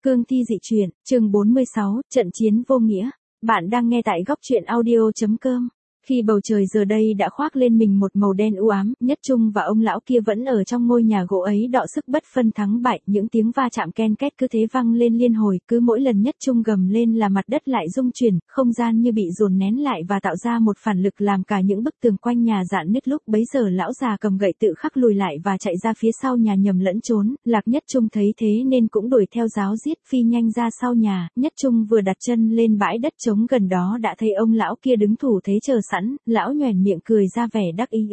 Cương thi dị truyện, chương 46, trận chiến vô nghĩa. Bạn đang nghe tại góc truyện audio.com. Khi bầu trời giờ đây đã khoác lên mình một màu đen u ám, Nhất Trung và ông lão kia vẫn ở trong ngôi nhà gỗ ấy đọ sức bất phân thắng bại, những tiếng va chạm ken két cứ thế vang lên liên hồi, cứ mỗi lần Nhất Trung gầm lên là mặt đất lại rung chuyển, không gian như bị dồn nén lại và tạo ra một phản lực làm cả những bức tường quanh nhà rạn nứt. Lúc bấy giờ lão già cầm gậy tự khắc lùi lại và chạy ra phía sau nhà nhầm lẫn trốn. Lạc Nhất Trung thấy thế nên cũng đuổi theo ráo riết phi nhanh ra sau nhà. Nhất Trung vừa đặt chân lên bãi đất trống gần đó đã thấy ông lão kia đứng thủ thế chờ sẵn. Lão nhoẻn miệng cười ra vẻ đắc ý.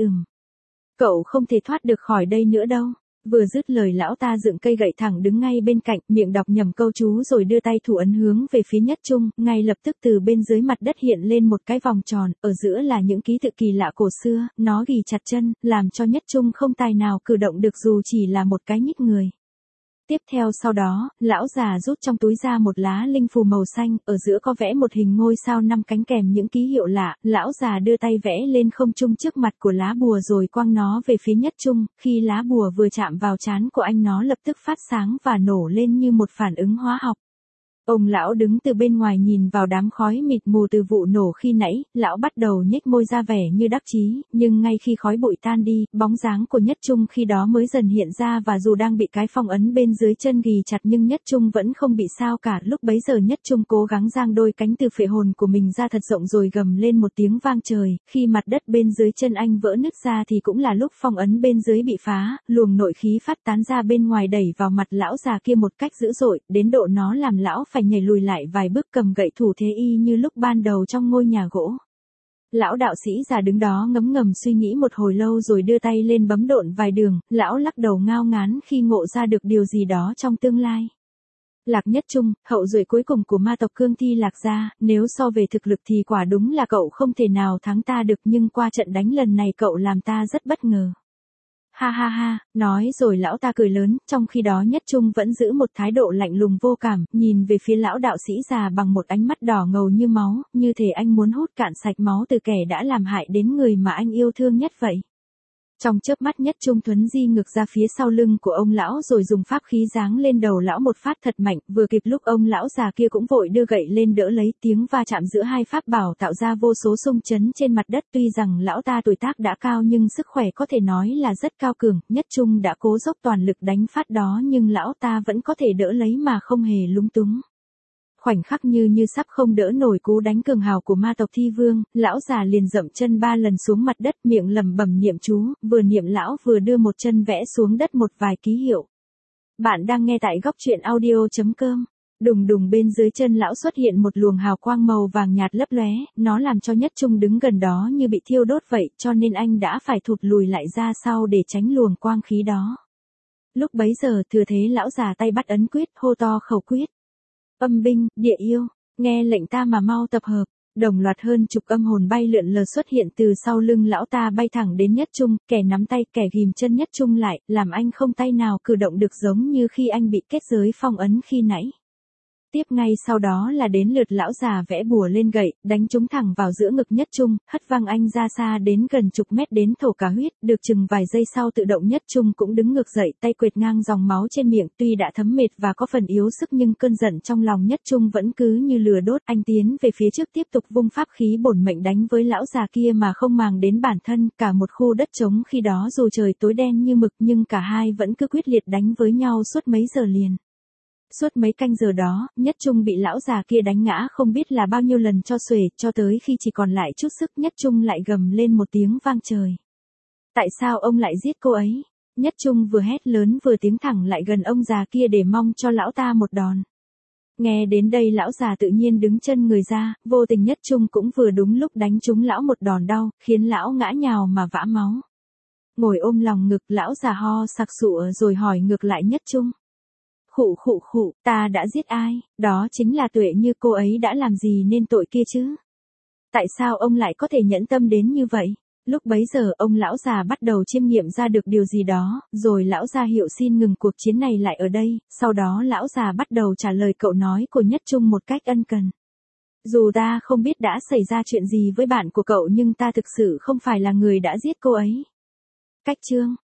Cậu không thể thoát được khỏi đây nữa đâu. Vừa dứt lời lão ta dựng cây gậy thẳng đứng ngay bên cạnh, miệng đọc nhầm câu chú rồi đưa tay thủ ấn hướng về phía Nhất Trung. Ngay lập tức từ bên dưới mặt đất hiện lên một cái vòng tròn, ở giữa là những ký tự kỳ lạ cổ xưa, nó ghì chặt chân, làm cho Nhất Trung không tài nào cử động được dù chỉ là một cái nhích người. Tiếp theo sau đó, lão già rút trong túi ra một lá linh phù màu xanh, ở giữa có vẽ một hình ngôi sao 5 cánh kèm những ký hiệu lạ. Lão già đưa tay vẽ lên không trung trước mặt của lá bùa rồi quăng nó về phía Nhất Trung. Khi lá bùa vừa chạm vào trán của anh nó lập tức phát sáng và nổ lên như một phản ứng hóa học. Ông lão đứng từ bên ngoài nhìn vào đám khói mịt mù từ vụ nổ khi nãy, lão bắt đầu nhếch môi ra vẻ như đắc chí, nhưng ngay khi khói bụi tan đi, bóng dáng của Nhất Trung khi đó mới dần hiện ra và dù đang bị cái phong ấn bên dưới chân ghì chặt nhưng Nhất Trung vẫn không bị sao cả. Lúc bấy giờ Nhất Trung cố gắng giang đôi cánh từ phệ hồn của mình ra thật rộng rồi gầm lên một tiếng vang trời. Khi mặt đất bên dưới chân anh vỡ nứt ra thì cũng là lúc phong ấn bên dưới bị phá, luồng nội khí phát tán ra bên ngoài đẩy vào mặt lão già kia một cách dữ dội, đến độ nó làm lão phải nhảy lùi lại vài bước cầm gậy thủ thế y như lúc ban đầu trong ngôi nhà gỗ. Lão đạo sĩ già đứng đó ngấm ngầm suy nghĩ một hồi lâu rồi đưa tay lên bấm độn vài đường, lão lắc đầu ngao ngán khi ngộ ra được điều gì đó trong tương lai. Lạc Nhất Trung, hậu duệ cuối cùng của ma tộc Cương Thi Lạc gia, nếu so về thực lực thì quả đúng là cậu không thể nào thắng ta được, nhưng qua trận đánh lần này cậu làm ta rất bất ngờ. Ha ha ha, nói rồi lão ta cười lớn, trong khi đó Nhất Trung vẫn giữ một thái độ lạnh lùng vô cảm, nhìn về phía lão đạo sĩ già bằng một ánh mắt đỏ ngầu như máu, như thể anh muốn hút cạn sạch máu từ kẻ đã làm hại đến người mà anh yêu thương nhất vậy. Trong chớp mắt Nhất Trung thuấn di ngược ra phía sau lưng của ông lão rồi dùng pháp khí giáng lên đầu lão một phát thật mạnh, vừa kịp lúc ông lão già kia cũng vội đưa gậy lên đỡ lấy. Tiếng va chạm giữa hai pháp bảo tạo ra vô số xung chấn trên mặt đất. Tuy rằng lão ta tuổi tác đã cao nhưng sức khỏe có thể nói là rất cao cường. Nhất Trung đã cố dốc toàn lực đánh phát đó nhưng lão ta vẫn có thể đỡ lấy mà không hề lúng túng. Khoảnh khắc như sắp không đỡ nổi cú đánh cường hào của ma tộc Thi Vương, lão già liền dậm chân 3 lần xuống mặt đất, miệng lẩm bẩm niệm chú, vừa niệm lão vừa đưa một chân vẽ xuống đất một vài ký hiệu. Bạn đang nghe tại góc truyện audio.com. Đùng đùng bên dưới chân lão xuất hiện một luồng hào quang màu vàng nhạt lấp lóe, nó làm cho Nhất Trung đứng gần đó như bị thiêu đốt vậy, cho nên anh đã phải thụt lùi lại ra sau để tránh luồng quang khí đó. Lúc bấy giờ thừa thế lão già tay bắt ấn quyết, hô to khẩu quyết. Âm binh, địa yêu, nghe lệnh ta mà mau tập hợp. Đồng loạt hơn chục âm hồn bay lượn lờ xuất hiện từ sau lưng lão ta bay thẳng đến Nhất Trung, kẻ nắm tay, kẻ ghìm chân Nhất Trung lại, làm anh không tay nào cử động được giống như khi anh bị kết giới phong ấn khi nãy. Tiếp ngay sau đó là đến lượt lão già vẽ bùa lên gậy, đánh trúng thẳng vào giữa ngực Nhất Trung, hất văng anh ra xa đến gần chục mét đến thổ cả huyết. Được chừng vài giây sau tự động Nhất Trung cũng đứng ngược dậy, tay quệt ngang dòng máu trên miệng. Tuy đã thấm mệt và có phần yếu sức nhưng cơn giận trong lòng Nhất Trung vẫn cứ như lửa đốt. Anh tiến về phía trước tiếp tục vung pháp khí bổn mệnh đánh với lão già kia mà không màng đến bản thân. Cả một khu đất trống khi đó dù trời tối đen như mực nhưng cả hai vẫn cứ quyết liệt đánh với nhau suốt mấy giờ liền. Suốt mấy canh giờ đó, Nhất Trung bị lão già kia đánh ngã không biết là bao nhiêu lần cho xuể, cho tới khi chỉ còn lại chút sức Nhất Trung lại gầm lên một tiếng vang trời. Tại sao ông lại giết cô ấy? Nhất Trung vừa hét lớn vừa tiến thẳng lại gần ông già kia để mong cho lão ta một đòn. Nghe đến đây lão già tự nhiên đứng chân người ra, vô tình Nhất Trung cũng vừa đúng lúc đánh trúng lão một đòn đau, khiến lão ngã nhào mà vã máu. Ngồi ôm lòng ngực lão già ho sặc sụa rồi hỏi ngược lại Nhất Trung. Khụ, ta đã giết ai, đó chính là Tuệ Như, cô ấy đã làm gì nên tội kia chứ? Tại sao ông lại có thể nhẫn tâm đến như vậy? Lúc bấy giờ ông lão già bắt đầu chiêm nghiệm ra được điều gì đó, rồi lão già hiệu xin ngừng cuộc chiến này lại ở đây, sau đó lão già bắt đầu trả lời câu nói của Nhất Trung một cách ân cần. Dù ta không biết đã xảy ra chuyện gì với bạn của cậu nhưng ta thực sự không phải là người đã giết cô ấy. Cách chương